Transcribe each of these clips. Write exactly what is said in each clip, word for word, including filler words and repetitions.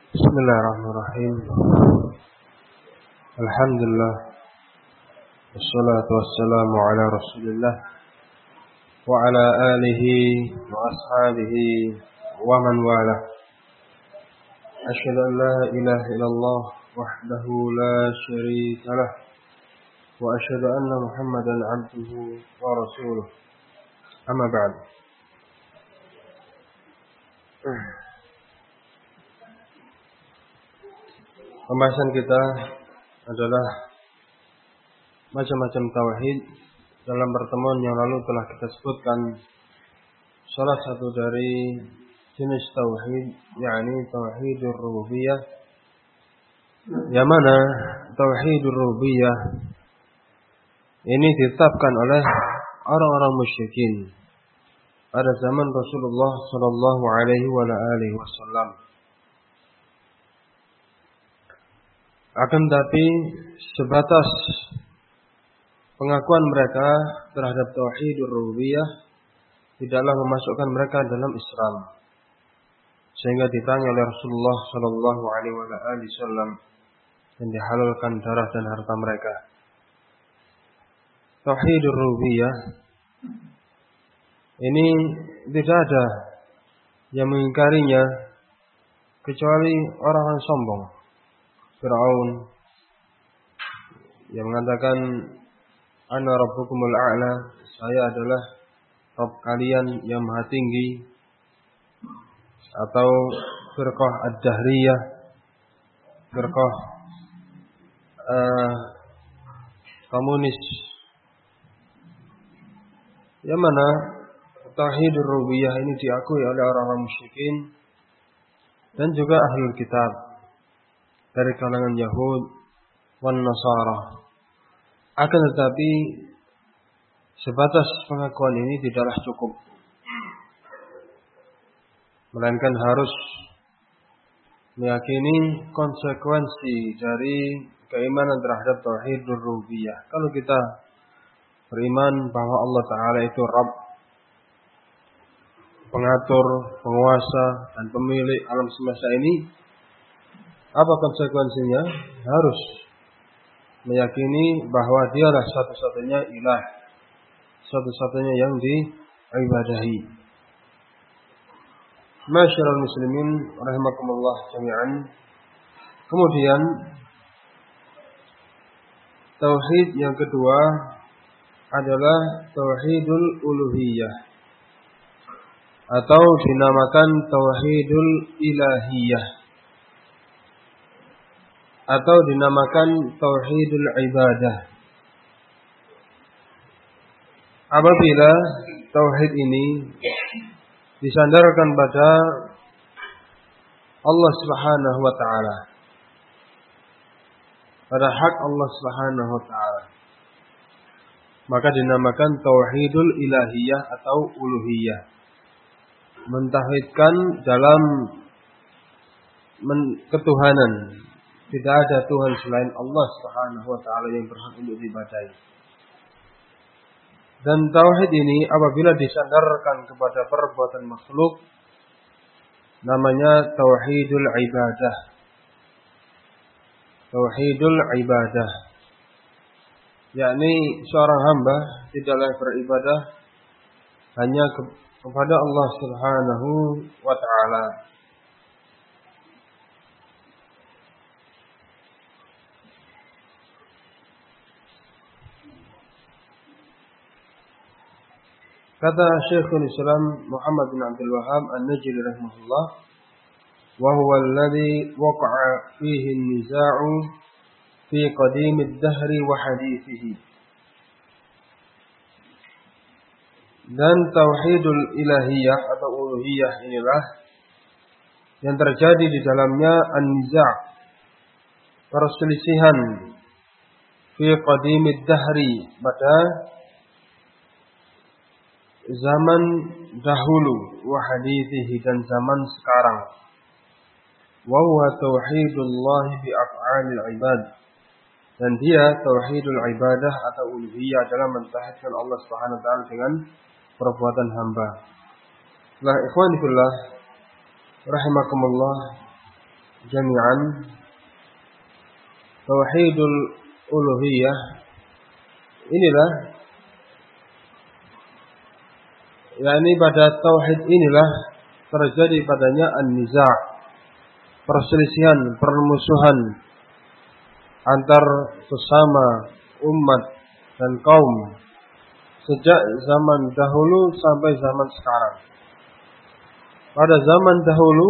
Bismillahirrahmanirrahim. Alhamdulillah. Wassalatu wassalamu ala Rasulillah wa ala alihi wa ashabihi wa man wala. Asyhadu an la ilaha illallah wahdahu la syarika lah wa asyhadu anna Muhammadan abduhu wa rasuluh. Amma ba'd. Pembahasan kita adalah macam-macam tauhid. Dalam pertemuan yang lalu telah kita sebutkan salah satu dari jenis tauhid, yakni tauhidur rububiyah. Yang mana tauhidur rububiyah ini ditetapkan oleh orang-orang musyrikin pada zaman Rasulullah sallallahu alaihi wasallam. Akan tetapi sebatas pengakuan mereka terhadap tauhidur rububiyah tidaklah memasukkan mereka dalam Islam, sehingga diperangi oleh Rasulullah sallallahu alaihi wasallam dan dihalalkan darah dan harta mereka. Tauhidur rububiyah ini tidak ada yang mengingkarinya kecuali orang-orang sombong. Fir'aun yang mengatakan ana rabbukumul a'la, saya adalah Rabb kalian yang maha tinggi, atau firqah ad-dahriyah, firqah uh, komunis, yang mana tauhidur rububiyah ini diakui oleh orang-orang musyrikin dan juga ahlul kitab dari kalangan Yahud wan Nasara. Akan tetapi sebatas pengakuan ini tidaklah cukup, melainkan harus meyakini konsekuensi dari keimanan terhadap tauhidur rububiyah. Kalau kita beriman bahwa Allah Ta'ala itu Rabb, pengatur, penguasa, dan pemilik alam semesta ini, apa konsekuensinya? Harus meyakini bahwa dialah satu-satunya ilah, satu-satunya yang diibadahi. Masyarul muslimin rahimakumullah jami'an. Kemudian tauhid yang kedua adalah tauhidul uluhiyah, atau dinamakan tauhidul ilahiyah, atau dinamakan tauhidul ibadah. Apabila tauhid ini disandarkan pada Allah Subhanahu wa taala, pada hak Allah Subhanahu wa taala, maka dinamakan tauhidul ilahiyah atau uluhiyah. Mentauhidkan dalam ketuhanan. Tidak ada Tuhan selain Allah Subhanahu wa taala yang berhak untuk diibadahi. Dan tauhid ini apabila disandarkan kepada perbuatan makhluk, namanya tauhidul ibadah. Tauhidul ibadah, yakni seorang hamba tidaklah beribadah hanya kepada Allah Subhanahu wa taala. Kata Syekhul Islam Muhammad bin Abdul Wahhab An-Najdi rahimahullah, wa huwa alladhi waqa'a fihi an-niza'u fi qadim ad-dahr wa hadithihi. Dan tauhidul ilahiyah atau uluhiyah inilah yang terjadi di dalamnya an-niza', perselisihan, fi qadim ad-dahr, pada zaman dahulu, wa hadithihi, dan zaman sekarang. Wa huwa tauhidullah bi af'alil ibad, dan dia tauhidul ibadah atau uluhiyah adalah mentauhidkan Allah Subhanahu wa taala dengan perbuatan hamba. Nah, ikhwan fillah rahimakumullah, jami'an, tauhidul uluhiyah inilah, yakni pada tauhid inilah terjadi padanya an-niza', perselisihan, permusuhan antar sesama umat dan kaum sejak zaman dahulu sampai zaman sekarang. Pada zaman dahulu,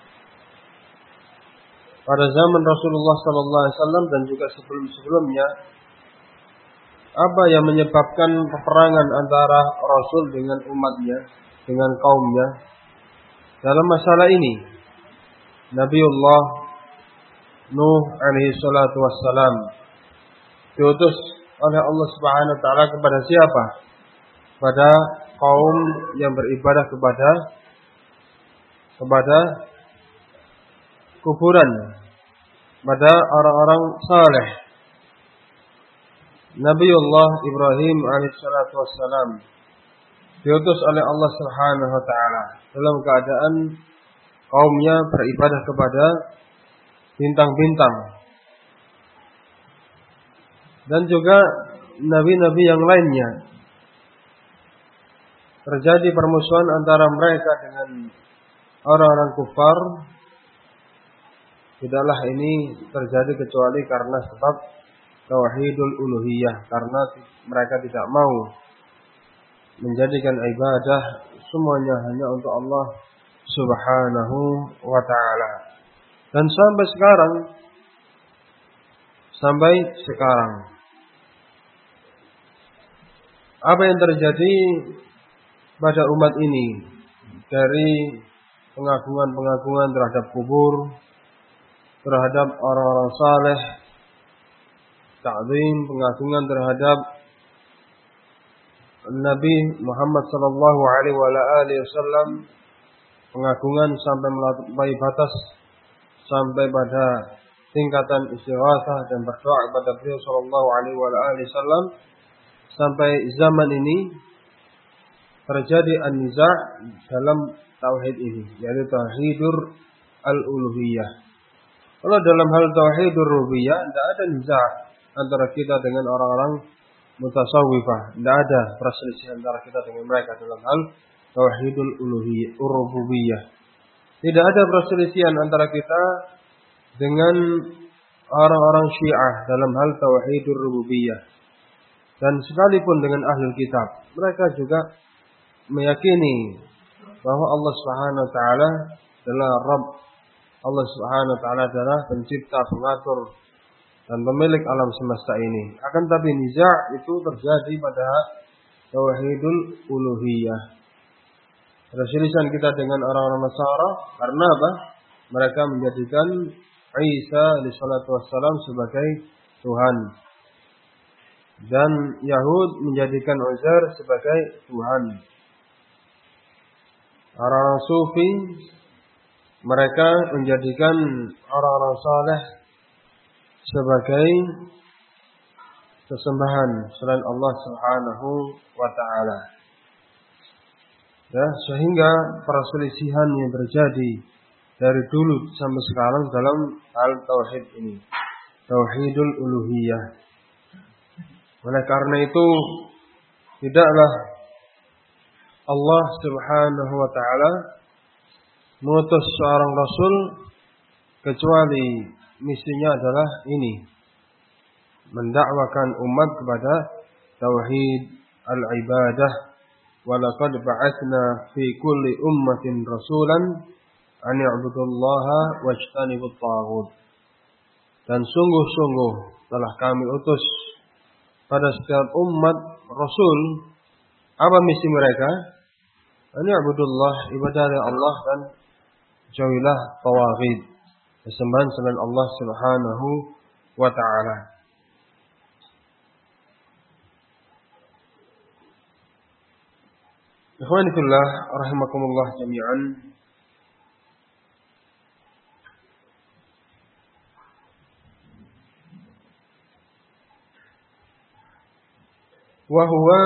pada zaman Rasulullah sallallahu alaihi wasallam dan juga sebelum-sebelumnya, apa yang menyebabkan peperangan antara Rasul dengan umatnya, dengan kaumnya dalam masalah ini? Nabiullah Nuh alaihi salatu wassalam diutus oleh Allah Subhanahu wa taala kepada siapa? Pada kaum yang beribadah kepada kepada kuburan, pada orang-orang saleh. Nabiullah Ibrahim alaihissalatu wassalam diutus oleh Allah Subhanahu wa taala dalam keadaan kaumnya beribadah kepada bintang-bintang. Dan juga nabi-nabi yang lainnya terjadi permusuhan antara mereka dengan orang-orang kufar. Tidaklah ini terjadi kecuali karena sebab tauhidul uluhiyah, karena mereka tidak mau menjadikan ibadah semuanya hanya untuk Allah Subhanahu wa taala. Dan sampai sekarang sampai sekarang apa yang terjadi pada umat ini dari pengagungan-pengagungan terhadap kubur, terhadap orang-orang saleh, ta'zim, pengagungan terhadap Nabi Muhammad sallallahu alaihi wasallam, pengagungan sampai melampaui batas, sampai pada tingkatan istighatsah dan berdoa kepada beliau sallallahu alaihi wasallam. Sampai zaman ini terjadi an-niza' dalam tauhid ini, yaitu tauhidur al-uluhiyah. Kalau dalam hal tauhidur rububiyah tidak ada niza' antara kita dengan orang-orang mutasawwifah, tidak ada perselisihan antara kita dengan mereka dalam hal tauhidul uluhiyah, rububiyah. Tidak ada perselisihan antara kita dengan orang-orang Syiah dalam hal tauhidur rububiyah. Dan sekalipun dengan ahlul kitab, mereka juga meyakini bahwa Allah Subhanahu wa taala adalah Rabb. Allah Subhanahu wa taala adalah pencipta, pengatur dan pemilik alam semesta ini. Akan tapi niza' itu terjadi pada tauhidul uluhiyah. Perselisihan kita dengan orang-orang Nasara karena apa? Mereka menjadikan Isa alaihi salatu wassalam sebagai Tuhan. Dan Yahud menjadikan Uzair sebagai Tuhan. Orang-orang Sufi mereka menjadikan orang-orang saleh sebagai sesembahan selain Allah Subhanahu wa taala. Ya, sehingga perselisihan yang terjadi dari dulu sampai sekarang dalam hal tauhid ini, tauhidul uluhiyah. Oleh karena itu tidaklah Allah Subhanahu wa taala mengutus seorang rasul kecuali misinya adalah ini, mendakwakan umat kepada tauhid al-ibadah. Wa laqad ba'atsna fi kulli ummatin rasulan an i'budullaha wajtanibut taghut. Dan sungguh-sungguh telah kami utus pada setiap umat rasul. Apa misi mereka? An i'budullah, ibadah Allah, dan jauhilah tawaghid, kesembahan selain Allah Subhanahu wa taala. Ikhwani fillah rahimakumullah jami'an. Wa huwa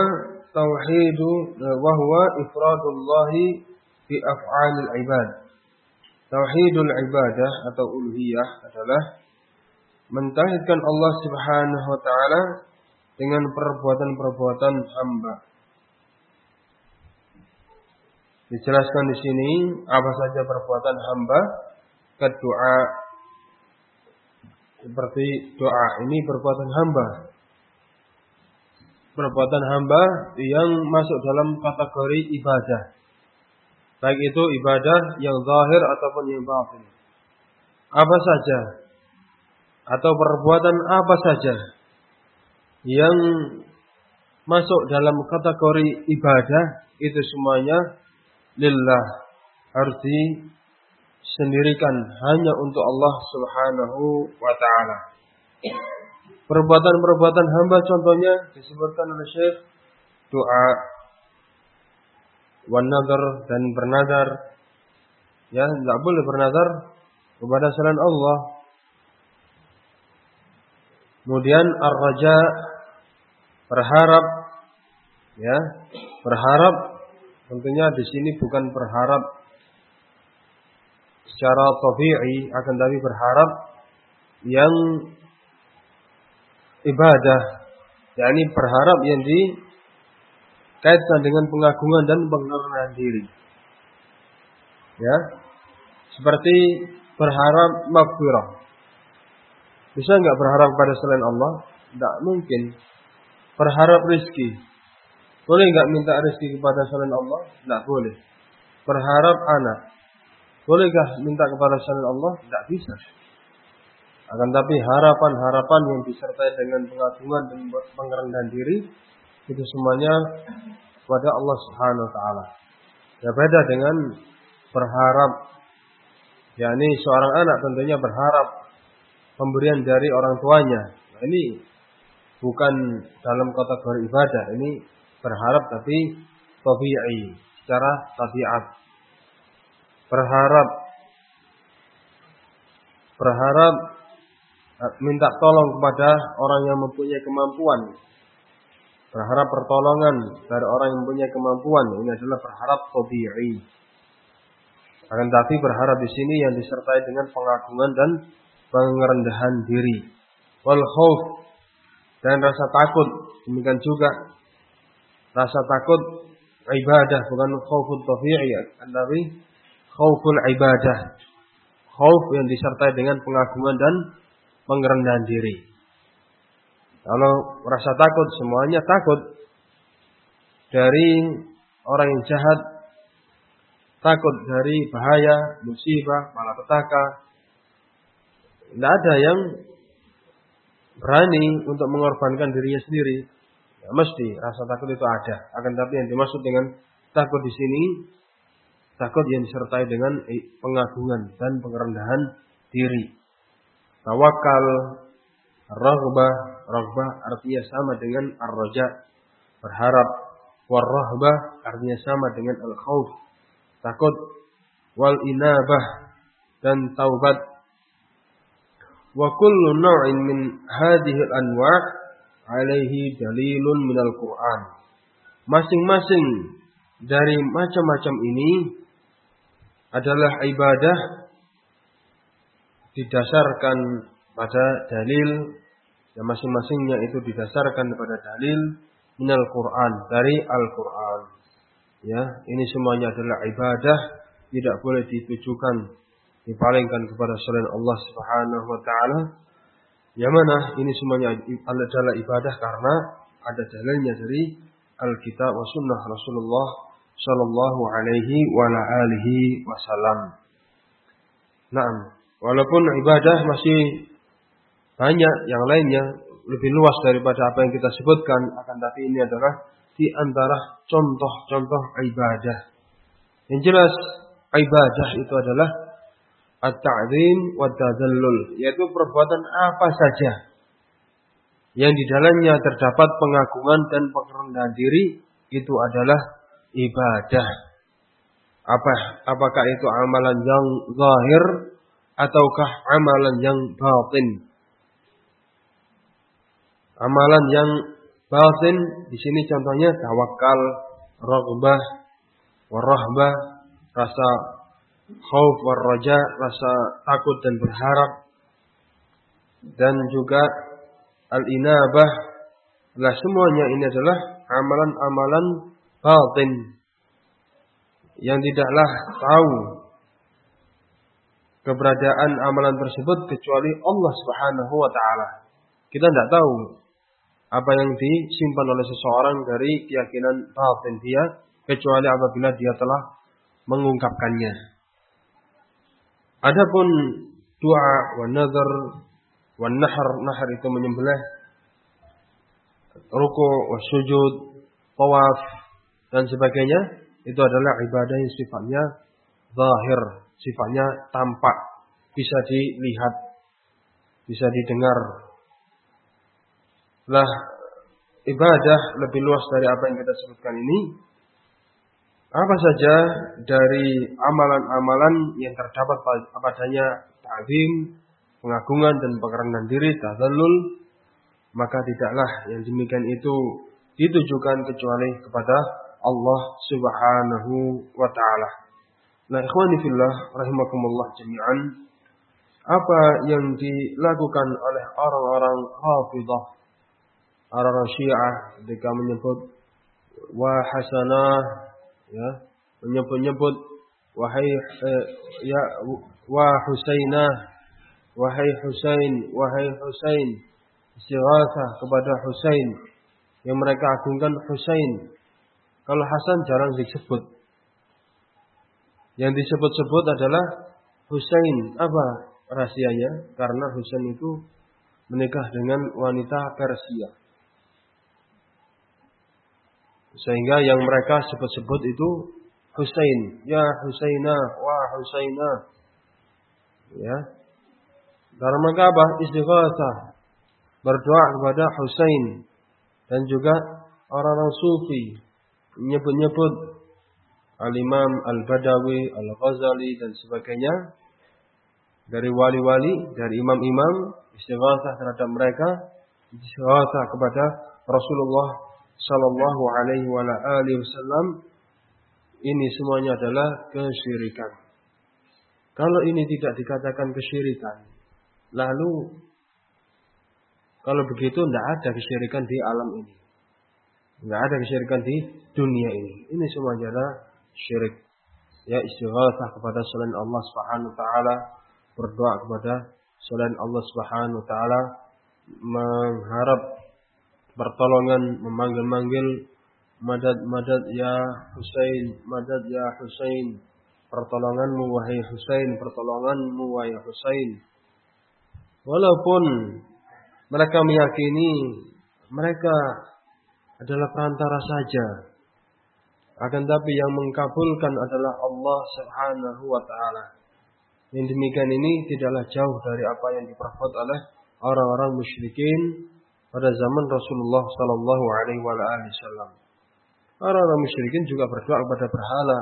tauhid wa huwa ifradullah fi af'alil ibad. Tauhidul ibadah atau uluhiyah adalah mentauhidkan Allah Subhanahu wa taala dengan perbuatan-perbuatan hamba. Dijelaskan di sini apa saja perbuatan hamba, doa, seperti doa ini perbuatan hamba. Perbuatan hamba yang masuk dalam kategori ibadah. Baik itu ibadah yang zahir ataupun yang batin. Apa saja atau perbuatan apa saja yang masuk dalam kategori ibadah itu semuanya lillah, harus disendirikan hanya untuk Allah Subhanahu wa taala. Perbuatan-perbuatan hamba contohnya disebutkan oleh Syekh doa, wan nadar dan bernadar. Ya, tidak boleh bernadar kepada selain Allah. Kemudian ar-raja, berharap, ya, berharap tentunya di sini bukan berharap secara tabi'i, akan tapi berharap yang ibadah, yakni berharap yang dikaitkan dengan pengagungan dan pengerendahan diri. Ya, seperti berharap maghfirah. Bisa enggak berharap pada selain Allah? Tidak mungkin. Berharap rezeki. Boleh enggak minta rezeki kepada selain Allah? Tidak boleh. Berharap anak. Bolehkah minta kepada selain Allah? Tidak bisa. Akan tapi harapan-harapan yang disertai dengan pengagungan dan pengerendahan diri itu semuanya kepada Allah Subhanahu wa taala. Ya, beda dengan berharap. yakni seorang anak tentunya berharap pemberian dari orang tuanya. Nah, ini bukan dalam kategori ibadah, ini berharap tapi tabi'i, secara tabiat. Berharap berharap minta tolong kepada orang yang mempunyai kemampuan. Berharap pertolongan dari orang yang mempunyai kemampuan. Ini adalah berharap tabi'i. Akan tapi berharap di sini yang disertai dengan pengagungan dan pengerendahan diri. Wal khauf, dan rasa takut. Demikian juga rasa takut ibadah, bukan khaufut tabi'i, akan tapi khauful ibadah. Khauf yang disertai dengan pengagungan dan pengerendahan diri. Kalau rasa takut, semuanya takut dari orang yang jahat, takut dari bahaya, musibah, malapetaka. Tidak ada yang berani untuk mengorbankan dirinya sendiri. Ya, mesti rasa takut itu ada. Akan tapi yang dimaksud dengan takut di sini, takut yang disertai dengan pengagungan dan pengerendahan diri. Tawakal, raghbah, raghbah artinya sama dengan ar-raja, berharap. War-rahbah artinya sama dengan al-khauf, takut. Wal inabah, dan taubat. Wa kullu naw'in min hadhihi al-anwa' alaihi dalilun minal Qur'an. Masing-masing dari macam-macam ini adalah ibadah didasarkan pada dalil, yang masing-masingnya itu didasarkan pada dalil minal Qur'an, dari Al-Qur'an. Ya, ini semuanya adalah ibadah, tidak boleh ditujukan, dipalingkan kepada selain Allah Subhanahu wa taala. Yang mana ini semuanya adalah ibadah karena ada dalilnya dari Alkitab wa sunnah Rasulullah sallallahu alaihi wa alihi wasallam. Naam, walaupun ibadah masih banyak yang lainnya lebih luas daripada apa yang kita sebutkan, akan tapi ini adalah di antara contoh-contoh ibadah. Yang jelas ibadah itu adalah at-ta'zim wa tadallul, yaitu perbuatan apa saja yang di dalamnya terdapat pengagungan dan pengerendahan diri, itu adalah ibadah. Apa apakah itu amalan yang zahir ataukah amalan yang batin? Amalan yang batin di sini contohnya tawakal, raghbah, warahbah, rasa khauf war raja, rasa takut dan berharap, dan juga al-inabah. Lah semuanya ini adalah amalan-amalan batin yang tidaklah tahu keberadaan amalan tersebut kecuali Allah Subhanahu wa taala. Kita tidak tahu apa yang disimpan oleh seseorang dari keyakinan batin dia kecuali apabila dia telah mengungkapkannya. Adapun doa wa nazar wa nahar, nahar itu menyembelih, ruku' wa sujud, tawaf dan sebagainya, itu adalah ibadah yang sifatnya zahir, sifatnya tampak, bisa dilihat, bisa didengar. Lah ibadah lebih luas dari apa yang kita sebutkan ini. Apa saja dari amalan-amalan yang terdapat padanya ta'zim, pengagungan dan pengerendahan diri, tadzallul, maka tidaklah yang demikian itu ditujukan kecuali kepada Allah Subhanahu wa taala. Nah, ikhwani fillah rahimakumullah jami'an, apa yang dilakukan oleh orang-orang Rafidhah, orang-orang Syiah ketika menyebut wa hasanah, ya, menyebut-nyebut wahai eh, ya wa Husainah, wahai Husain, wahai Husain, istighatsah kepada Husain, yang mereka agungkan Husain. Kalau Hasan jarang disebut. Yang disebut-sebut adalah Husain. Apa rahasianya? Karena Husain itu menikah dengan wanita Persia. Sehingga yang mereka sebut-sebut itu Husain. Ya Husainah, wa Husainah. Ya. Dalam rangka apa? Istighatsah. Berdoa kepada Husain. Dan juga orang-orang sufi menyebut-nyebut Al-Imam Al-Badawi, Al-Ghazali dan sebagainya, dari wali-wali, dari imam-imam, istighatsah terhadap mereka, istighatsah kepada Rasulullah sallallahu alaihi wa alihi wasallam. Ini semuanya adalah kesyirikan. Kalau ini tidak dikatakan kesyirikan, lalu kalau begitu tidak ada kesyirikan di alam ini. Tidak ada kesyirikan di dunia ini. Ini semuanya adalah syirik. Ya, istighatsah kepada selain Allah Subhanahu wa taala, berdoa kepada selain Allah Subhanahu wa taala, mengharap pertolongan, memanggil-manggil madad-madad ya Husain, madad ya Husain, pertolonganmu wahai Husain, pertolonganmu wahai Husain. Walaupun mereka meyakini mereka adalah perantara saja, akan tapi yang mengkabulkan adalah Allah Subhanahu wa taala. Yang demikian ini tidaklah jauh dari apa yang diperbuat oleh orang-orang musyrikin pada zaman Rasulullah sallallahu alaihi wasallam. Orang-orang musyrikin juga berdoa kepada berhala.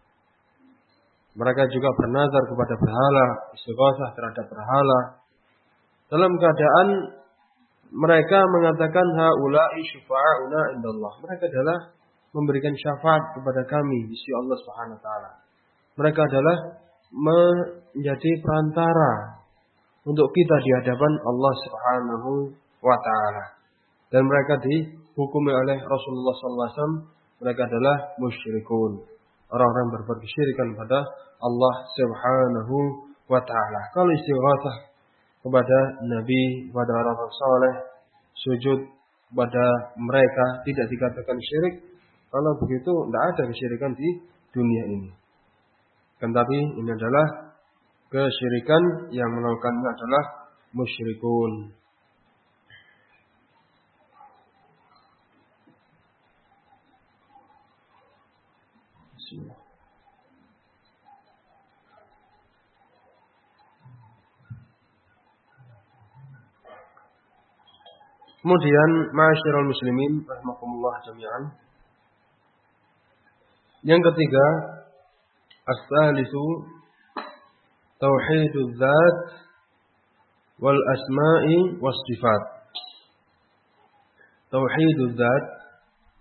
Mereka juga bernazar kepada berhala, istighatsah terhadap berhala. Dalam keadaan mereka mengatakan haula'i syufa'auna indallah. Mereka adalah memberikan syafaat kepada kami di sisi Allah Subhanahu wa taala. Mereka adalah menjadi perantara untuk kita di hadapan Allah Subhanahu wa taala. Dan mereka dihukumi oleh Rasulullah sallallahu alaihi wasallam, mereka adalah musyrikun. Orang-orang berbuat kesyirikan pada Allah Subhanahu wa taala. Kalau istighatsah kepada nabi, kepada orang-orang saleh, sujud kepada mereka tidak dikatakan syirik. Kalau begitu tidak ada kesyirikan di dunia ini. Kan tapi ini adalah kesyirikan yang melakukannya adalah musyrikun. Bismillah. Kemudian ma'asyiral muslimin rahimakumullah jami'an. Yang ketiga, as-salisu tauhidul dzat wal asma'i was sifat. Tauhidul dzat,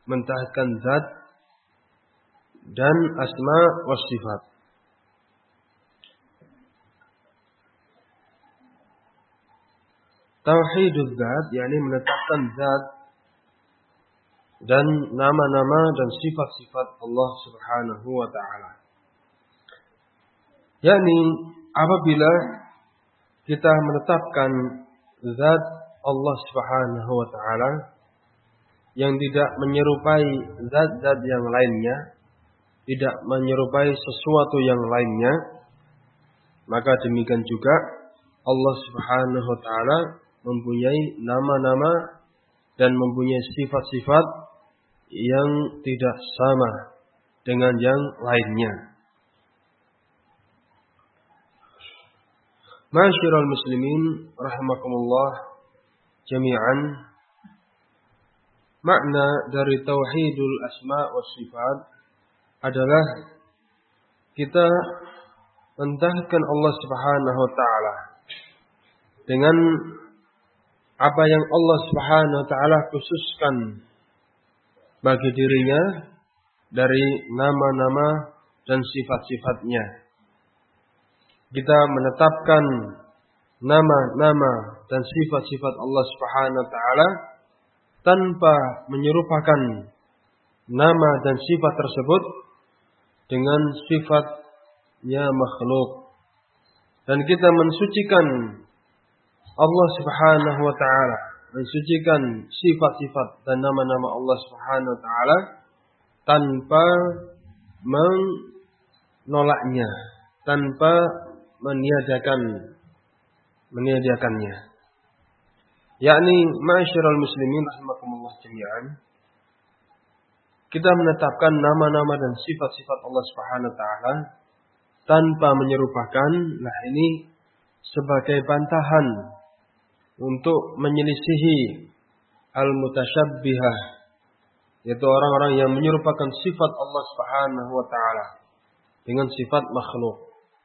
mentauhidkan zat dan asma was sifat. tauhidul zat, yakni menetapkan zat dan nama-nama dan sifat-sifat Allah Subhanahu wa taala. Yakni apabila kita menetapkan zat Allah Subhanahu wa taala yang tidak menyerupai zat-zat yang lainnya, tidak menyerupai sesuatu yang lainnya, maka demikian juga Allah Subhanahu wa taala mempunyai nama-nama dan mempunyai sifat-sifat yang tidak sama dengan yang lainnya. Ma'asyiral muslimin rahimakumullah jami'an, makna dari tauhidul asma wa sifat adalah kita mentauhidkan Allah Subhanahu wa taala dengan apa yang Allah Subhanahu wa taala khususkan bagi dirinya dari nama-nama dan sifat-sifatnya. Kita menetapkan nama-nama dan sifat-sifat Allah Subhanahu wa taala tanpa menyerupakan nama dan sifat tersebut dengan sifatnya makhluk. Dan kita mensucikan Allah Subhanahu wa taala, mensucikan sifat-sifat dan nama-nama Allah Subhanahu wa taala tanpa menolaknya, tanpa meniadakan meniadakannya. Yakni ma'asyiral muslimin rahimakumullah jami'an, kita menetapkan nama-nama dan sifat-sifat Allah Subhanahu wa taala tanpa menyerupakan. Nah, ini sebagai bantahan untuk menyelisihi al-mutasyabbihah, yaitu orang-orang yang menyerupakan sifat Allah Subhanahu wa taala dengan sifat makhluk.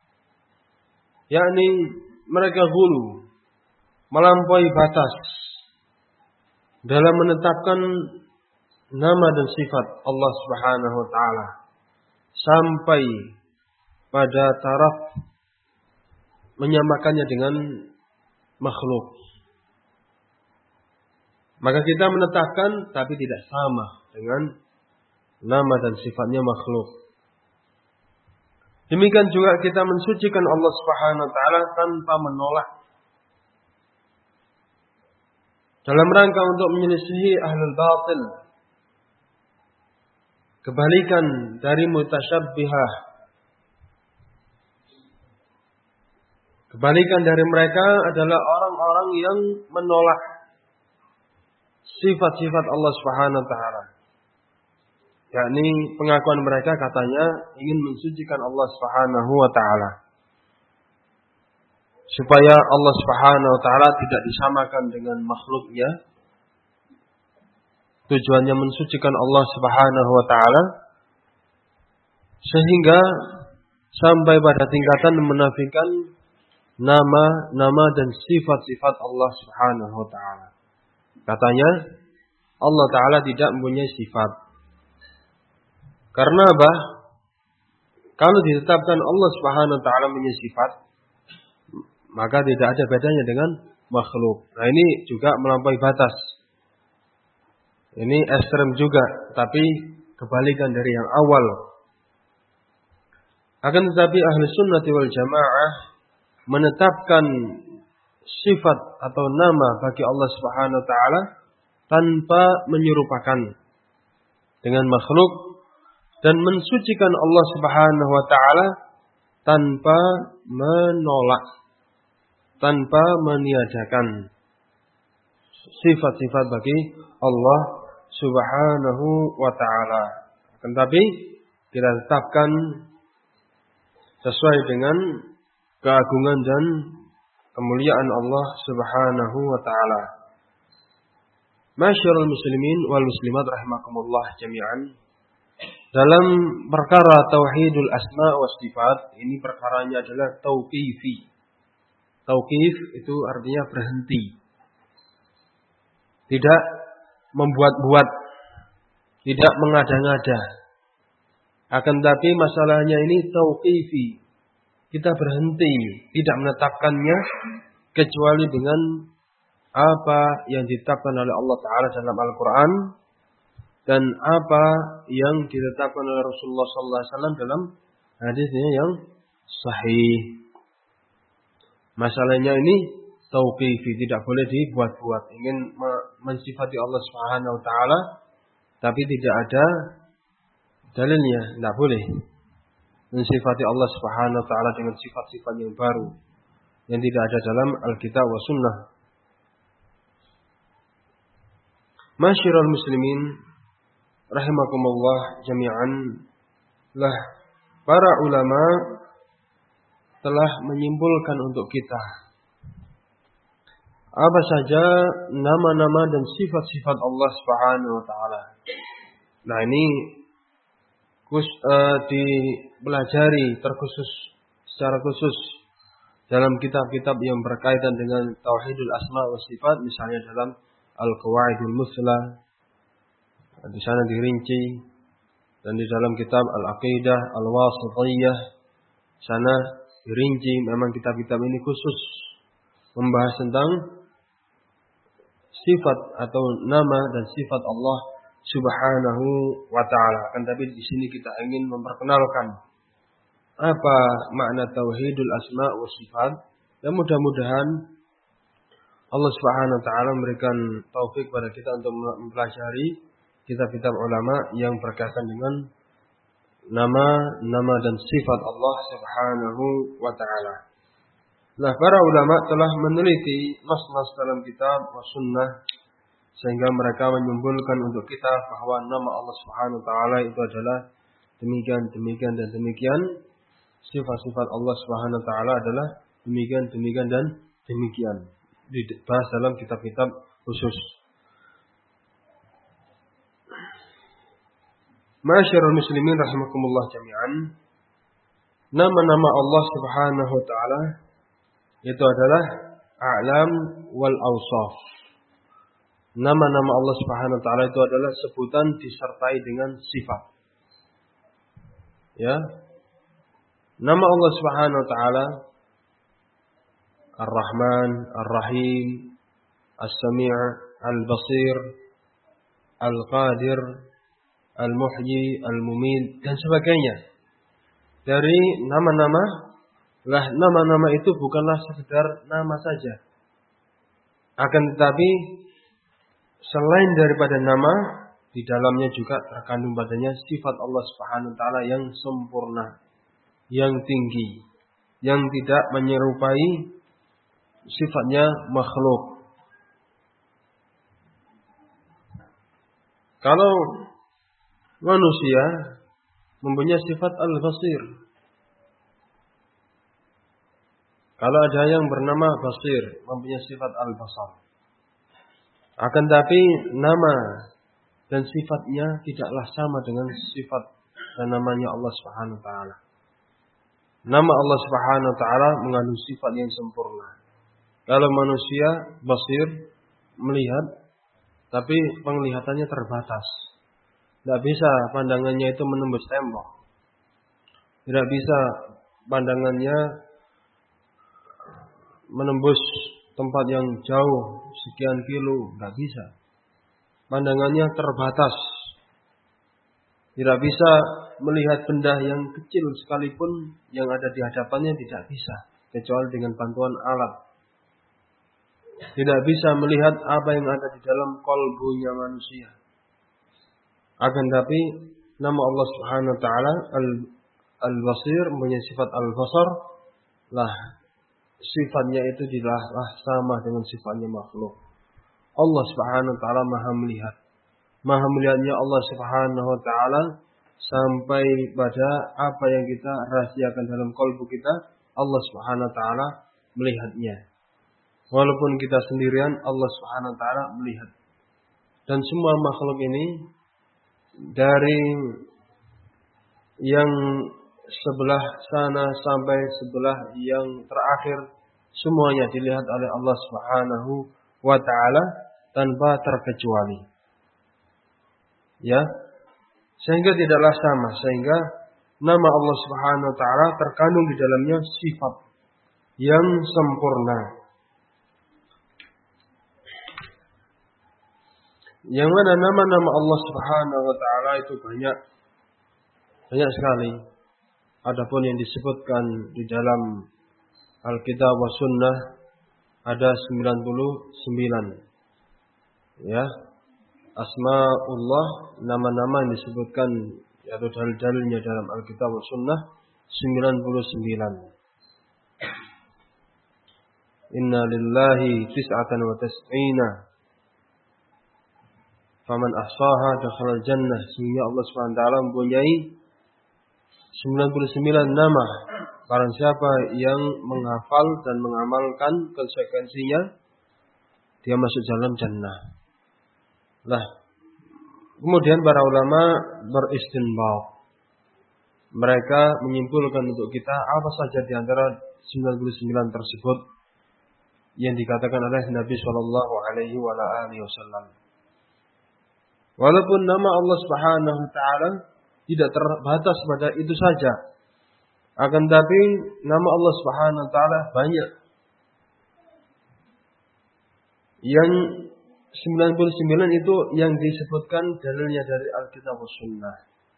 Yakni mereka gulu, melampaui batas dalam menetapkan nama dan sifat Allah Subhanahu wa taala sampai pada taraf menyamakannya dengan makhluk. Maka kita menetapkan tapi tidak sama dengan nama dan sifatnya makhluk. Demikian juga kita mensucikan Allah Subhanahu wa taala tanpa menolak, dalam rangka untuk menyelisihi ahlul batil, kebalikan dari mutasyabbihah, kebalikan dari mereka adalah orang-orang yang menolak sifat-sifat Allah Subhanahu wa taala. Yakni pengakuan mereka katanya ingin mensucikan Allah Subhanahu wa taala, supaya Allah Subhanahu wa taala tidak disamakan dengan makhluknya. Tujuannya mensucikan Allah Subhanahu wa taala sehingga sampai pada tingkatan menafikan nama-nama dan sifat-sifat Allah Subhanahu wa taala. Katanya Allah taala tidak mempunyai sifat. Karena apa? Kalau ditetapkan Allah Subhanahu wa taala mempunyai sifat, maka tidak ada bedanya dengan makhluk. Nah, ini juga melampaui batas. Ini ekstrem juga, tapi kebalikan dari yang awal. Akan tetapi ahli sunnati wal jamaah menetapkan sifat atau nama bagi Allah Subhanahu wa taala tanpa menyerupakan dengan makhluk, dan mensucikan Allah Subhanahu wa taala tanpa menolak, tanpa meniadakan sifat-sifat bagi Allah Subhanahu wa taala. Tetapi kita tetapkan sesuai dengan keagungan dan kemuliaan Allah Subhanahu wa taala. Masyarul muslimin wal muslimat rahimakumullah jami'an. Dalam perkara tauhidul asma wa sifat, ini perkaranya adalah tauqifi. Tauqif itu artinya berhenti. Tidak membuat-buat, tidak mengada-ngada. Akan tapi masalahnya ini tauqifi. Kita berhenti, tidak menetapkannya kecuali dengan apa yang ditetapkan oleh Allah Ta'ala dalam Al-Quran dan apa yang ditetapkan oleh Rasulullah Sallallahu Alaihi Wasallam dalam hadisnya yang sahih. Masalahnya ini tauqifi, tidak boleh dibuat-buat. Ingin mensifati Allah Subhanahu Wa Ta'ala tapi tidak ada dalilnya, tidak boleh mensifati Allah Subhanahu Wa Ta'ala dengan sifat-sifat yang baru yang tidak ada dalam Alkitab wa Sunnah. Masyiral muslimin rahimakumullah jami'an, lah para ulama telah menyimpulkan untuk kita apa saja nama-nama dan sifat-sifat Allah Subhanahu wa taala. Nah, ini kus, uh, dipelajari terkhusus secara khusus dalam kitab-kitab yang berkaitan dengan tauhidul asma wa sifat, misalnya dalam Al-Qawaidul Musla, di sana dirinci, dan di dalam kitab Al-Aqidah Al-Wasithiyah sana dirinci. Memang kitab-kitab ini khusus membahas tentang sifat atau nama dan sifat Allah Subhanahu wa taala. Kan tapi di sini kita ingin memperkenalkan apa makna tauhidul asma wa sifat, dan mudah-mudahan Allah Subhanahu wa taala memberikan taufik pada kita untuk mempelajari kitab-kitab ulama yang berkaitan dengan nama-nama dan sifat Allah Subhanahu wa taala. Nah, para ulama telah meneliti nas-nas dalam kitab wa sunnah sehingga mereka menyimpulkan untuk kita bahwa nama Allah Subhanahu wa taala itu adalah demikian, demikian dan demikian. Sifat-sifat Allah Subhanahu wa taala adalah demikian, demikian dan demikian. Dibahas dalam kitab-kitab khusus. Ma'asyiral muslimin rahimakumullah jami'an. Nama-nama Allah Subhanahu wa taala itu adalah a'lam wal awsaf. Nama-nama Allah Subhanahu wa taala itu adalah sebutan disertai dengan sifat. Ya. Nama Allah Subhanahu wa taala Ar-Rahman, Ar-Rahim, As-Sami' Al-Basir, Al-Qadir, Al-Muhyi, Al-Mumit dan sebagainya. Dari nama-nama, lah nama-nama itu bukanlah sekedar nama saja. Akan tetapi selain daripada nama, di dalamnya juga terkandung padanya sifat Allah Subhanahu wa taala yang sempurna, yang tinggi, yang tidak menyerupai sifatnya makhluk. Kalau manusia mempunyai sifat al-basir, kalau ada yang bernama basir, mempunyai sifat al-basar. Akan tapi nama dan sifatnya tidaklah sama dengan sifat dan namanya Allah Subhanahu wa taala. Nama Allah Subhanahu wa taala mengandung sifat yang sempurna. Kalau manusia basir, melihat, tapi penglihatannya terbatas. Tidak bisa pandangannya itu menembus tembok. Tidak bisa pandangannya menembus tempat yang jauh sekian kilo. Tidak bisa. Pandangannya terbatas. Tidak bisa melihat benda yang kecil sekalipun yang ada di hadapannya, tidak bisa. Kecuali dengan bantuan alat. Tidak bisa melihat apa yang ada di dalam kolbunya manusia. Akan tapi nama Allah Subhanahu wa taala Al-Basir mempunyai sifat Al-Basar, lah sifatnya itu tidaklah sama dengan sifatnya makhluk. Allah Subhanahu wa taala Maha melihat. Maha melihatnya Allah Subhanahu wa taala sampai pada apa yang kita rahasiakan dalam kolbu kita, Allah Subhanahu wa taala melihatnya. Walaupun kita sendirian, Allah Subhanahu wa taala melihat. Dan semua makhluk ini dari yang sebelah sana sampai sebelah yang terakhir, semuanya dilihat oleh Allah Subhanahu wa taala tanpa terkecuali. Ya. Sehingga tidaklah sama, sehingga nama Allah Subhanahu wa taala terkandung di dalamnya sifat yang sempurna. Yang mana nama-nama Allah Subhanahu wa taala itu banyak banyak sekali. Adapun yang disebutkan di dalam Alkitab wa Sunnah ada sembilan puluh sembilan. Ya. Asmaullah, nama-nama yang disebutkan atau dalil-dalilnya dalam Alkitab wa Sunnah sembilan puluh sembilan. Inna lillahi tis'atan wa tis'ina. Faman ahsaha dakhala al-jannah. Sehingga Allah Subhanahu wa taala mempunyai sembilan puluh sembilan nama. Barang siapa yang menghafal dan mengamalkan konsekuensinya, dia masuk dalam jannah. Lah, kemudian para ulama beristinbat. Mereka menyimpulkan untuk kita apa saja di antara sembilan puluh sembilan tersebut yang dikatakan oleh Nabi Shallallahu Alaihi Wasallam. Walaupun nama Allah Subhanahu Wa Taala tidak terbatas pada itu saja, akan tapi nama Allah Subhanahu Wa Taala banyak. Yang sembilan puluh sembilan itu yang disebutkan dalilnya dari Alkitab dan Sunnah.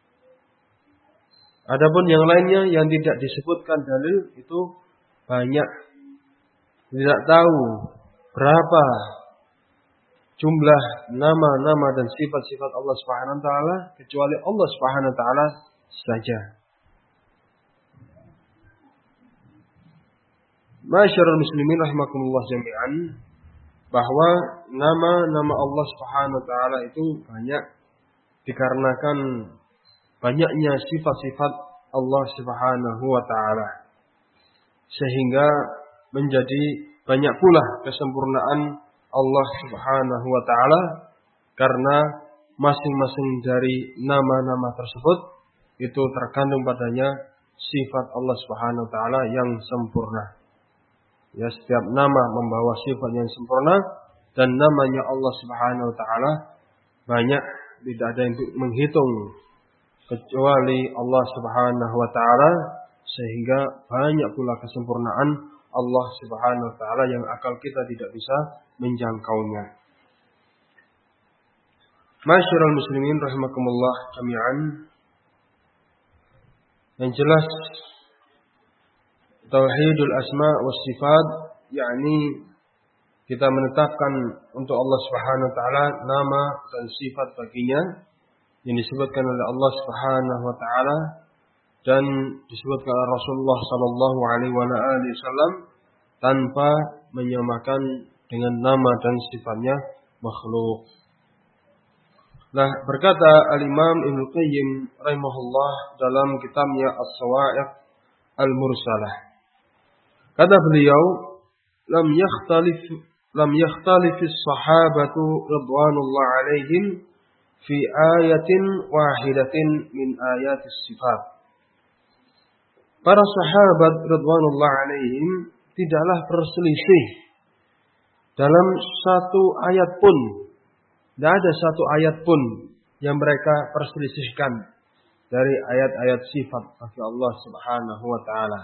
Adapun yang lainnya yang tidak disebutkan dalil itu banyak. Tidak tahu berapa jumlah nama-nama dan sifat-sifat Allah Subhanahu wa taala kecuali Allah Subhanahu wa taala saja. Masyarul muslimin rahimakumullah jami'an, bahwa nama-nama Allah Subhanahu wa taala itu banyak dikarenakan banyaknya sifat-sifat Allah Subhanahu wa taala. Sehingga menjadi banyak pula kesempurnaan Allah Subhanahu wa taala karena masing-masing dari nama-nama tersebut itu terkandung padanya sifat Allah Subhanahu wa taala yang sempurna. Ya, setiap nama membawa sifat yang sempurna dan namanya Allah Subhanahu wa taala banyak, tidak ada yang menghitung kecuali Allah Subhanahu wa taala, sehingga banyak pula kesempurnaan Allah Subhanahu wa taala yang akal kita tidak bisa menjangkaunya. Masyarul muslimin rahimakumullah jami'an. Yang jelas tauhidul asma was sifat, yakni kita menetapkan untuk Allah Subhanahu wa taala nama dan sifat baginya yang disebutkan oleh Allah Subhanahu wa taala dan disebutkan oleh Rasulullah sallallahu alaihi wasallam tanpa menyamakan dengan nama dan sifatnya makhluk. Nah, berkata Al-Imam Ibnu Qayyim rahimahullah dalam kitabnya As-Sawa'iq Al-Mursalah. Kata beliau, lam yakhtalif lam yakhtalif as-sahabatu radhwanullah alaihim fi ayatin wahidatin min ayatis sifat. Para sahabat radhwanullah alaihim tidaklah berselisih dalam satu ayat pun. Tidak ada satu ayat pun yang mereka perselisihkan dari ayat-ayat sifat bagi Allah Subhanahu wa taala.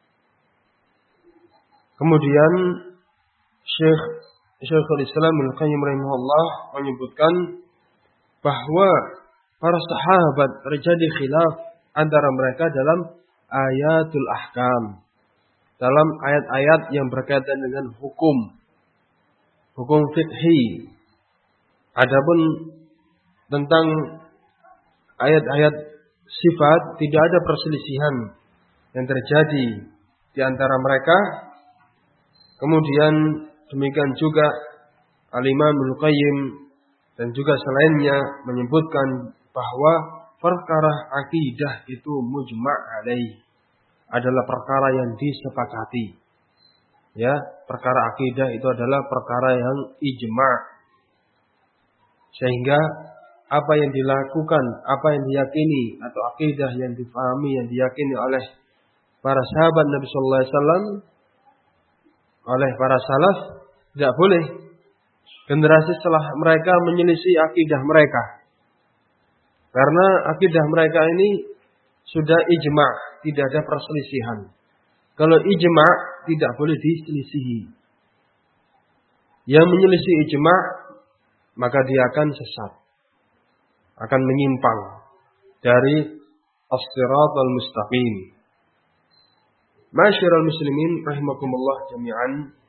Kemudian Syekh Syekhul Islam Ibnu Qayyim rahimahullah menyebutkan bahwa para sahabat terjadi khilaf antara mereka dalam ayatul ahkam, dalam ayat-ayat yang berkaitan dengan hukum, hukum fikhi. Adapun tentang ayat-ayat sifat tidak ada perselisihan yang terjadi di antara mereka. Kemudian demikian juga Al-Imam Ibnu Qayyim dan juga selainnya menyebutkan bahwa perkara akidah itu mujma' alaih, adalah perkara yang disepakati. Ya, perkara akidah itu adalah perkara yang ijma'. Sehingga apa yang dilakukan, apa yang diyakini atau akidah yang difahami, yang diyakini oleh para sahabat Nabi sallallahu alaihi wasallam, oleh para salaf, tidak boleh generasi setelah mereka menyelisih akidah mereka. Karena akidah mereka ini sudah ijma', tidak ada perselisihan. Kalau ijma' tidak boleh diselisihi. Yang menyelisih ijma' maka dia akan sesat, akan menyimpang dari as-siratal mustaqim. Ma'asyiral muslimin rahimakumullah jami'an,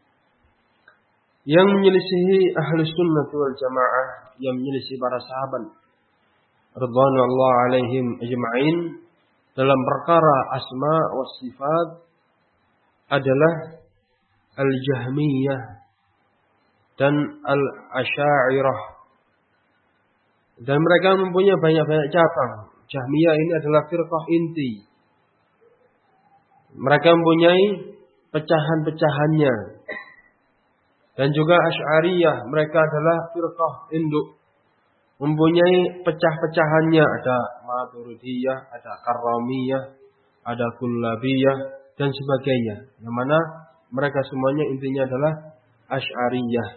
yang menyelisihi ahlus sunnah wal jamaah, yang menyelisihi para sahabat radhiyallahu alaihim ajma'in dalam perkara asma wa sifat adalah al-Jahmiyah dan al-Asy'ariyah. Dan mereka mempunyai banyak-banyak cabang. Jahmiyah ini adalah firqah inti. Mereka mempunyai pecahan-pecahannya. Dan juga Asy'ariyah, mereka adalah firqah induk, mempunyai pecah-pecahannya. Ada Maturidiyah, ada Karramiyah, ada Kullabiyah, dan sebagainya. Yang mana mereka semuanya intinya adalah Asy'ariyah.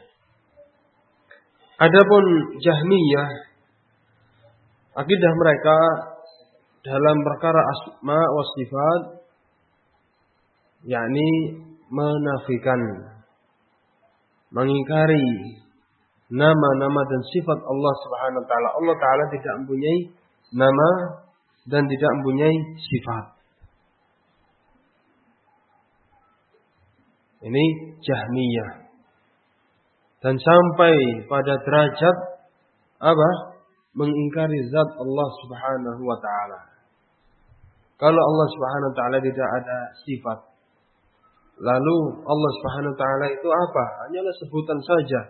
Adapun Jahmiyah, akidah mereka dalam perkara asma wa sifat, yakni menafikan, mengingkari nama-nama dan sifat Allah Subhanahu wa taala. Allah taala tidak mempunyai nama dan tidak mempunyai sifat. Ini Jahmiyah. Dan sampai pada derajat apa? Mengingkari zat Allah Subhanahu wa taala. Kalau Allah Subhanahu wa taala tidak ada sifat, lalu Allah Subhanahu wa taala itu apa? Hanyalah sebutan saja.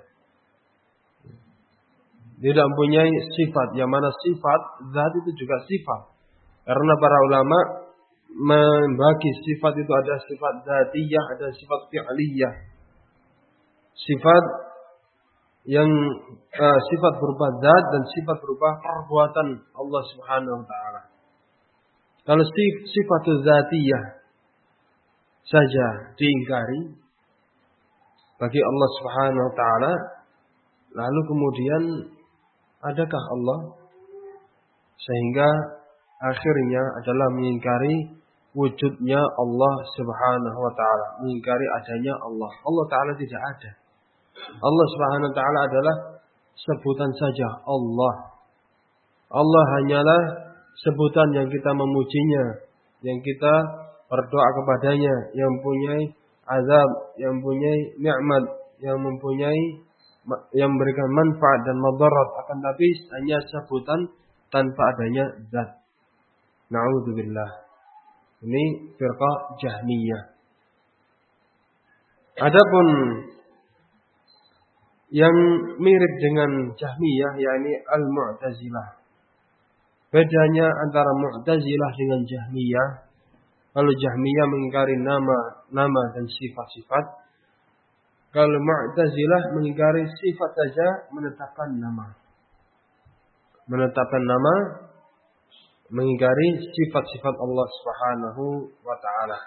Tidak mempunyai sifat. Yang mana sifat, zat itu juga sifat. Karena para ulama membagi sifat itu ada sifat dzatiyah, ada sifat fi'liyah. Sifat yang uh, sifat berupa zat dan sifat berupa perbuatan Allah Subhanahu wa taala. Kalau sifat dzatiyah saja diingkari bagi Allah Subhanahu wa taala, lalu kemudian adakah Allah? Sehingga akhirnya adalah mengingkari wujudnya Allah Subhanahu wa taala, mengingkari adanya Allah. Allah taala tidak ada. Allah Subhanahu wa taala adalah sebutan saja Allah. Allah hanyalah sebutan yang kita memujinya, yang kita berdoa kepadanya, yang mempunyai azab, yang mempunyai nikmat, yang mempunyai yang memberikan manfaat dan madarat, akan tapi hanya sebutan tanpa adanya zat. Na'udzubillah. Ini firqah Jahmiyah. Adapun yang mirip dengan Jahmiyah, yakni Al-Mu'tazilah. Bedanya antara Mu'tazilah dengan Jahmiyah, kalau Jahmiyah mengingkari nama, nama dan sifat-sifat. Kalau Mu'tazilah mengingkari sifat saja, menetapkan nama. Menetapkan nama, mengingkari sifat-sifat Allah Subhanahu wa taala.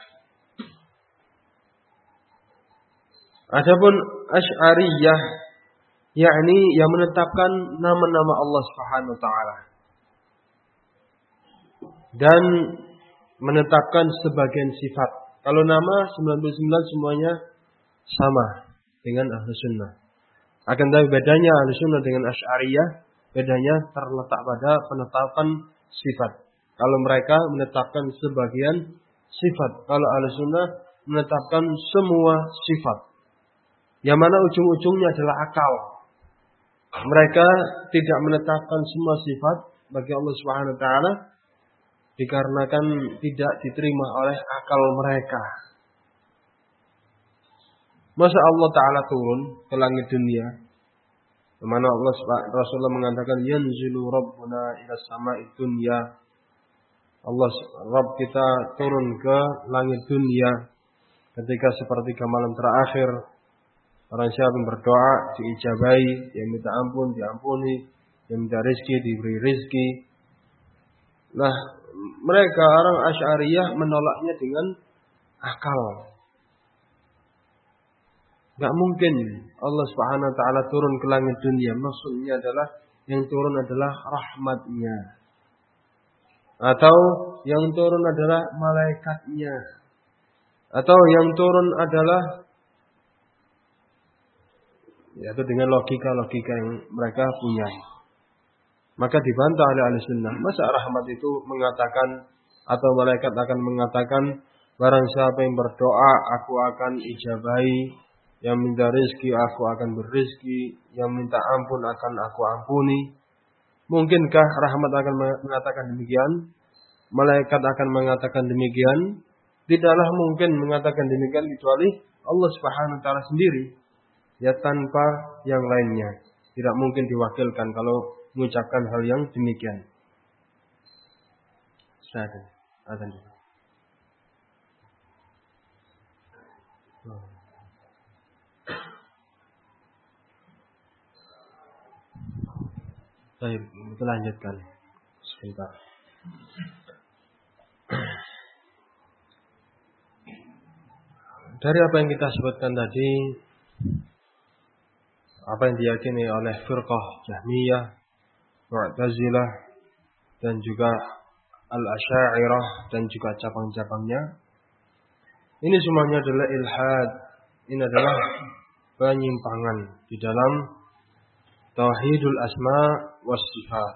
Adapun Asy'ariyah, yakni yang menetapkan nama-nama Allah Subhanahu wa taala dan menetapkan sebagian sifat. Kalau nama sembilan puluh sembilan semuanya sama dengan Ahlus Sunnah. Akan tapi bedanya Ahlus Sunnah dengan Asy'ariyah, bedanya terletak pada penetapan sifat. Kalau mereka menetapkan sebagian sifat, kalau Ahlus Sunnah menetapkan semua sifat. Yang mana ujung-ujungnya adalah akal. Mereka tidak menetapkan semua sifat bagi Allah Subhanahu wa taala dikarenakan tidak diterima oleh akal mereka. Masa Allah Ta'ala turun ke langit dunia, di mana Allah Rasulullah mengatakan yanzilu rabbuna ila sama'id dunya. Allah Rabb kita turun ke langit dunia ketika sepertiga malam terakhir. Orang siapa yang berdoa diijabahi, yang minta ampun diampuni, yang minta rezeki diberi rezeki. Nah, mereka orang Asy'ariyah menolaknya dengan akal. Gak mungkin Allah Subhanahu wa taala turun ke langit dunia. Maksudnya adalah yang turun adalah rahmatnya. Atau yang turun adalah malaikatnya. Atau yang turun adalah yaitu dengan logika-logika yang mereka punya. Maka dibantah oleh ahli sunnah. Masa rahmat itu mengatakan atau malaikat akan mengatakan, barang siapa yang berdoa aku akan ijabahi, yang minta rezeki aku akan berizki, yang minta ampun akan aku ampuni. Mungkinkah rahmat akan mengatakan demikian? Malaikat akan mengatakan demikian? Tidaklah mungkin mengatakan demikian kecuali Allah Subhanahu wa taala sendiri, ya, tanpa yang lainnya. Tidak mungkin diwakilkan kalau mengucapkan hal yang demikian. Sadar, azan. Baik, kita lanjutkan sebentar. Dari apa yang kita sebutkan tadi, apa yang diyakini oleh firqah Jahmiyah, Mu'tazilah, dan juga Al-Asy'ariyah dan juga cabang-cabangnya, ini semuanya adalah ilhad. Ini adalah penyimpangan di dalam tauhidul asma was sifat.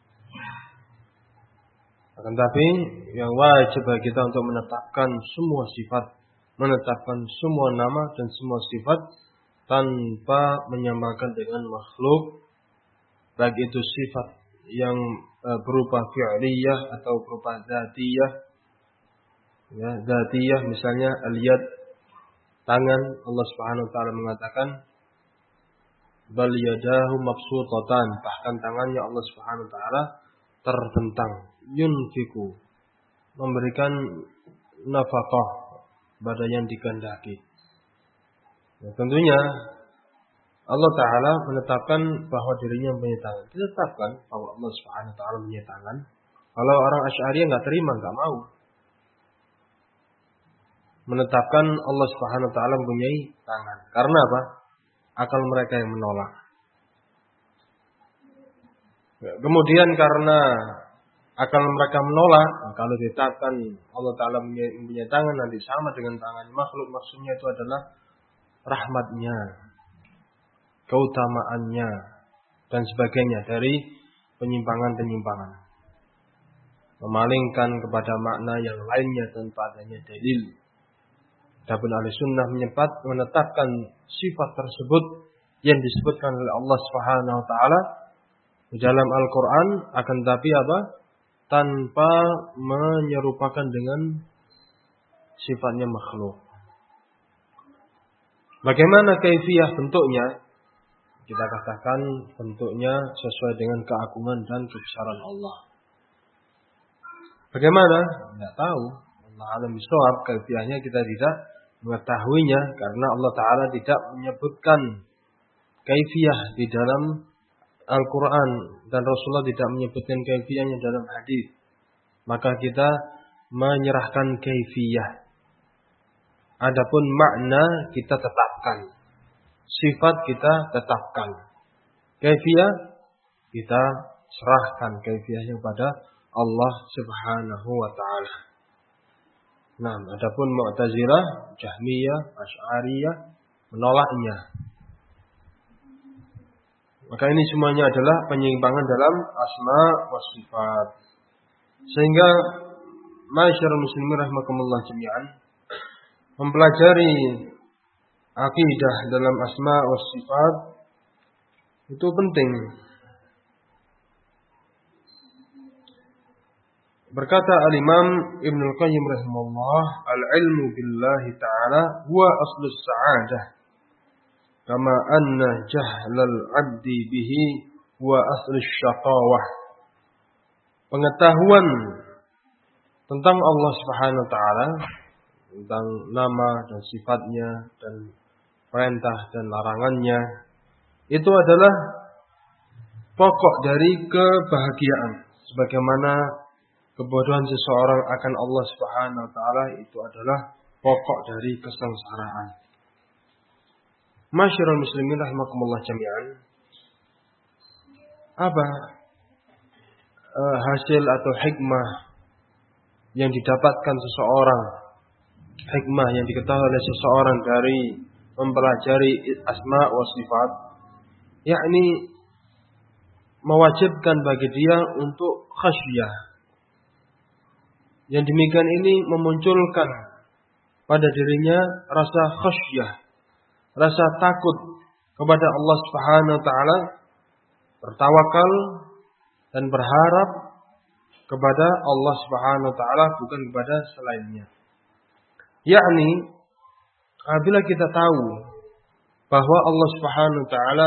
Akan tapi yang wajib bagi kita untuk menetapkan semua sifat, menetapkan semua nama dan semua sifat tanpa menyamakan dengan makhluk, baik itu sifat yang berupa fi'liyah atau berupa dzatiyah. Ya, dzatiyah misalnya al-yad, tangan. Allah Subhanahu wa taala mengatakan bal yadahu mabsutatan, bahkan tangannya Allah Subhanahu wa taala terbentang, yunfiku, memberikan nafkah pada yang dikehendaki. Ya, tentunya Allah Ta'ala menetapkan bahwa dirinya punya tangan. Ditetapkan bahwa Allah Subhanahu Wa Ta'ala punya tangan. Kalau orang Asy'ariyah nggak terima, nggak mau menetapkan Allah Subhanahu Wa Ta'ala mempunyai tangan. Karena apa? Akal mereka yang menolak. Ya, kemudian karena akal mereka menolak, kalau ditetapkan Allah Ta'ala mempunyai tangan nanti sama dengan tangan makhluk, maksudnya itu adalah rahmatnya, keutamaannya, dan sebagainya dari penyimpangan-penyimpangan. Memalingkan kepada makna yang lainnya tanpa adanya dalil. Adapun ahli sunnah menyepat, menetapkan sifat tersebut yang disebutkan oleh Allah Subhanahu wa taala di dalam Al-Qur'an, akan tapi apa? Tanpa menyerupakan dengan sifatnya makhluk. Bagaimana kaifiyah bentuknya? Kita katakan bentuknya sesuai dengan keagungan dan kebesaran Allah. Bagaimana? Tidak tahu. Allah alam bisawab, kaifiyahnya kita tidak mengetahuinya karena Allah Ta'ala tidak menyebutkan kaifiyah di dalam Al-Quran dan Rasulullah tidak menyebutkan kaifiyahnya dalam hadis. Maka kita menyerahkan kaifiyah. Adapun makna kita tetapkan. Sifat kita tetapkan. Kaifiyah kita serahkan kaifiyahnya kepada Allah Subhanahu wa taala. Nah, adapun Mu'tazilah, Jahmiyah, Asy'ariyah menolaknya. Maka ini semuanya adalah penyimpangan dalam asma wa sifat. Sehingga masyarul muslimin rahimakumullah jami'an, mempelajari akidah dalam asma wa sifat itu penting. Berkata al-Imam Ibnul Qayyim rahimahullah, al-ilmu billahi ta'ala huwa aslus sa'adah, kama anna jahlal 'abdi bihi huwa aslus syaqawah. Pengetahuan tentang Allah Subhanahu wa taala, tentang nama dan sifatnya dan perintah dan larangannya, itu adalah pokok dari kebahagiaan. Sebagaimana kebodohan seseorang akan Allah Subhanahu wa taala itu adalah pokok dari kesengsaraan. Masyarul muslimin rahimakumullah jami'an. Apa uh, hasil atau hikmah yang didapatkan seseorang, hikmah yang diketahui oleh seseorang dari mempelajari asma wa sifat? yakni mewajibkan bagi dia untuk khasyah. Yang demikian ini memunculkan pada dirinya rasa khasyah, rasa takut kepada Allah Subhanahu wa taala, bertawakal dan berharap kepada Allah Subhanahu wa taala, bukan kepada selainnya. Yakni apabila kita tahu bahwa Allah Subhanahu wa taala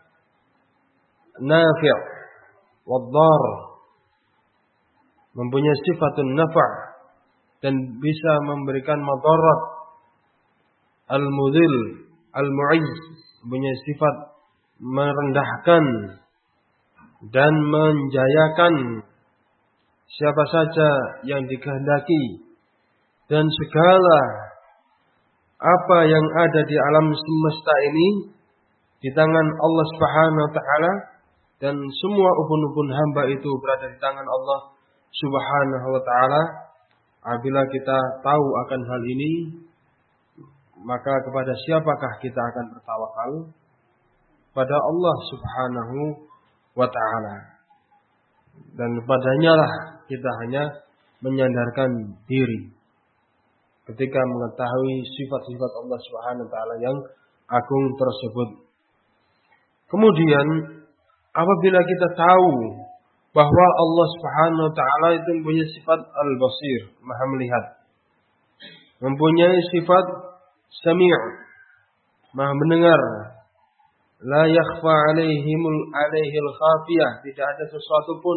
nafi' wad-dhar, mempunyai sifatun nafa' dan bisa memberikan madarat, al-mudhil, al-mu'izz, mempunyai sifat merendahkan dan menjayakan siapa saja yang dikehendaki, dan segala apa yang ada di alam semesta ini di tangan Allah Subhanahu wa taala, dan semua ubun-ubun hamba itu berada di tangan Allah Subhanahu wa taala. Apabila kita tahu akan hal ini, maka kepada siapakah kita akan bertawakal? Pada Allah Subhanahu wa taala. Dan padanya lah kita hanya menyandarkan diri ketika mengetahui sifat-sifat Allah Subhanahu wa taala yang agung tersebut. Kemudian apabila kita tahu bahwa Allah Subhanahu wa taala itu mempunyai sifat al-basir, maha melihat, mempunyai sifat sami', maha mendengar, la yakhfa alaihimul alaihil khafiyah, tidak ada sesuatu pun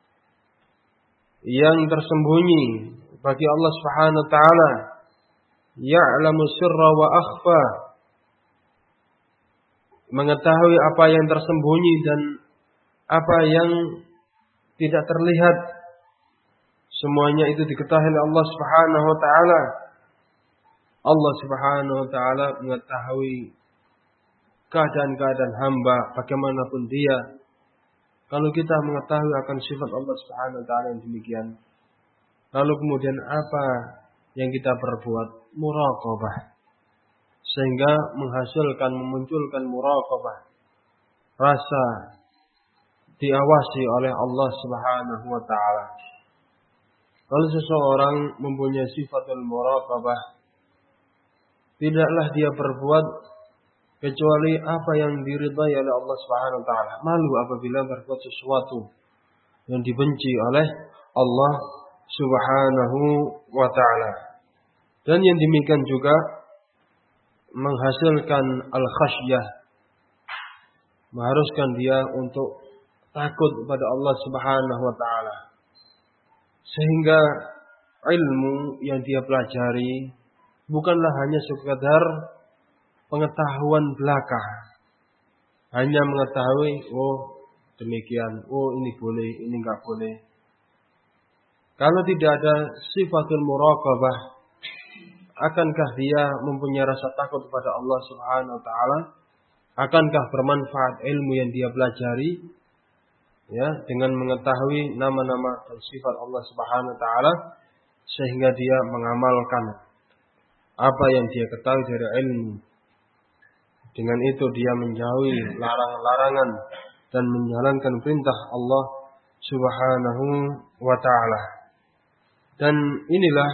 yang tersembunyi bagi Allah Subhanahu wa taala, ya'lamu sirra wa akhfa, mengetahui apa yang tersembunyi dan apa yang tidak terlihat, semuanya itu diketahui oleh Allah Subhanahu wa taala. Allah Subhanahu wa taala mengetahui keadaan-keadaan hamba bagaimanapun dia. Kalau kita mengetahui akan sifat Allah Subhanahu wa taala yang demikian, lalu kemudian apa yang kita perbuat? Muraqabah. Sehingga menghasilkan, memunculkan muraqabah, rasa diawasi oleh Allah Subhanahu wa taala. Kalau seseorang mempunyai sifatul muraqabah, tidaklah dia berbuat kecuali apa yang diridhai oleh Allah Subhanahu wa taala. Malu apabila berbuat sesuatu yang dibenci oleh Allah Subhanahu wa taala. Dan yang demikian juga menghasilkan al-khasyah, mengharuskan dia untuk takut kepada Allah Subhanahu wa taala. Sehingga ilmu yang dia pelajari bukanlah hanya sekadar pengetahuan belaka. Hanya mengetahui, oh demikian, oh ini boleh, ini enggak boleh. Kalau tidak ada sifatul muraqabah, akankah dia mempunyai rasa takut kepada Allah Subhanahu wa taala? Akankah bermanfaat ilmu yang dia pelajari? Ya, dengan mengetahui nama-nama dan sifat Allah Subhanahu wa taala, sehingga dia mengamalkan apa yang dia ketahui dari ilmu. Dengan itu dia menjauhi larangan-larangan dan menjalankan perintah Allah Subhanahu wa taala. Dan inilah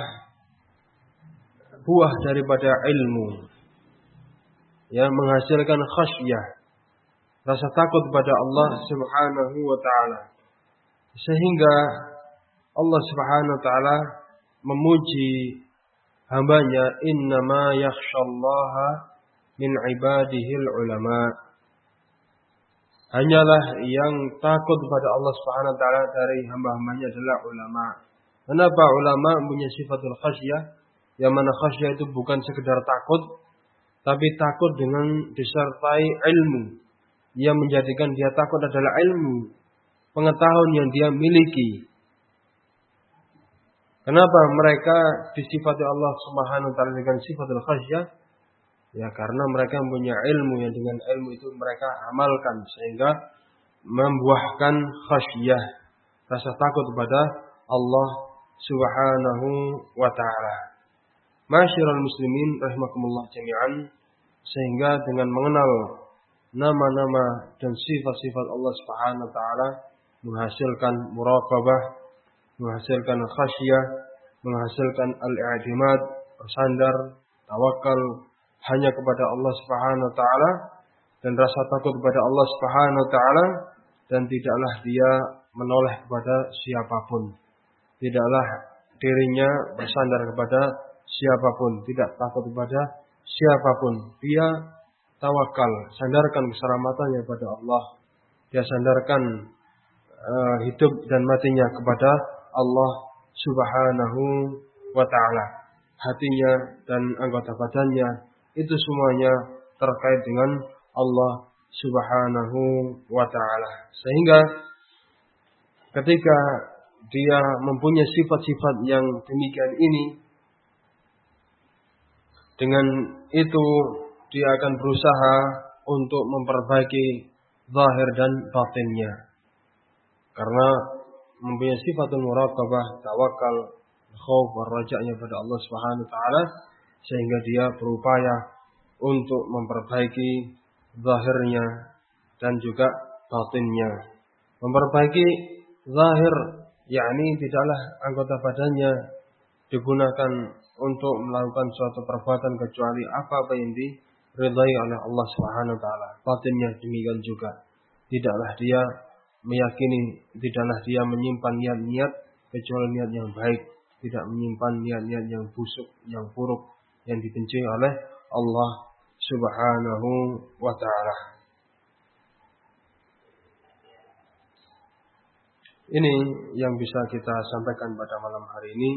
buah daripada ilmu, yang menghasilkan khasyah, rasa takut kepada Allah Subhanahu wa taala. Sehingga Allah Subhanahu wa taala memuji hambanya, innama yakhshallaha min ibadihil ulama. Hanyalah yang takut kepada Allah Subhanahu wa taala dari hamba-hambanya adalah ulama. Kenapa ulama mempunyai sifatul khasyah? Yang mana khasyah itu bukan sekedar takut, tapi takut dengan disertai ilmu. Yang menjadikan dia takut adalah ilmu, pengetahuan yang dia miliki. Kenapa mereka disifati Allah Subhanahu wa taala dengan sifatul khasyah? Ya karena mereka mempunyai ilmu, yang dengan ilmu itu mereka amalkan sehingga membuahkan khasyah, rasa takut kepada Allah Subhanahu wa taala. Ma'asyiral muslimin rahimakumullah jami'an, sehingga dengan mengenal nama-nama dan sifat-sifat Allah Subhanahu wa taala menghasilkan muraqabah, menghasilkan khasyah, menghasilkan al-i'timad, bersandar, tawakal hanya kepada Allah Subhanahu wa taala dan rasa takut kepada Allah Subhanahu wa taala, dan tidaklah dia menoleh kepada siapapun. Tidaklah dirinya bersandar kepada siapapun, tidak takut kepada siapapun. Dia tawakal, sandarkan keselamatannya kepada Allah. Dia sandarkan uh, hidup dan matinya kepada Allah Subhanahu wa taala. Hatinya dan anggota badannya itu semuanya terkait dengan Allah Subhanahu wa taala. Sehingga ketika dia mempunyai sifat-sifat yang demikian ini, dengan itu dia akan berusaha untuk memperbaiki zahir dan batinnya. Karena mempunyai sifatul muraqabah, tawakal, khauf, raja-nya pada Allah Subhanahu wa taala, sehingga dia berupaya untuk memperbaiki zahirnya dan juga batinnya. Memperbaiki zahir, yakni tidaklah anggota badannya digunakan untuk melakukan suatu perbuatan kecuali apa-apa yang diridhai oleh Allah Subhanahu wa taala. Batinnya demikian juga. Tidaklah dia meyakini, tidaklah dia menyimpan niat-niat kecuali niat yang baik, tidak menyimpan niat-niat yang busuk, yang buruk, yang dibenci oleh Allah Subhanahu wa taala. Ini yang bisa kita sampaikan pada malam hari ini.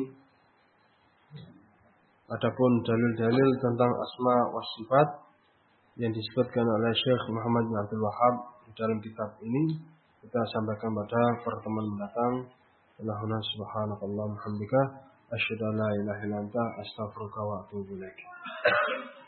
Adapun dalil-dalil tentang asma wa sifat yang disebutkan oleh Syekh Muhammad bin Abdul Wahhab dalam kitab ini, kita sampaikan pada pertemuan mendatang. Allahumma subhanakallahumma hamdika asyhadu an la ilaha illa anta astaghfiruka wa atubu ilaik.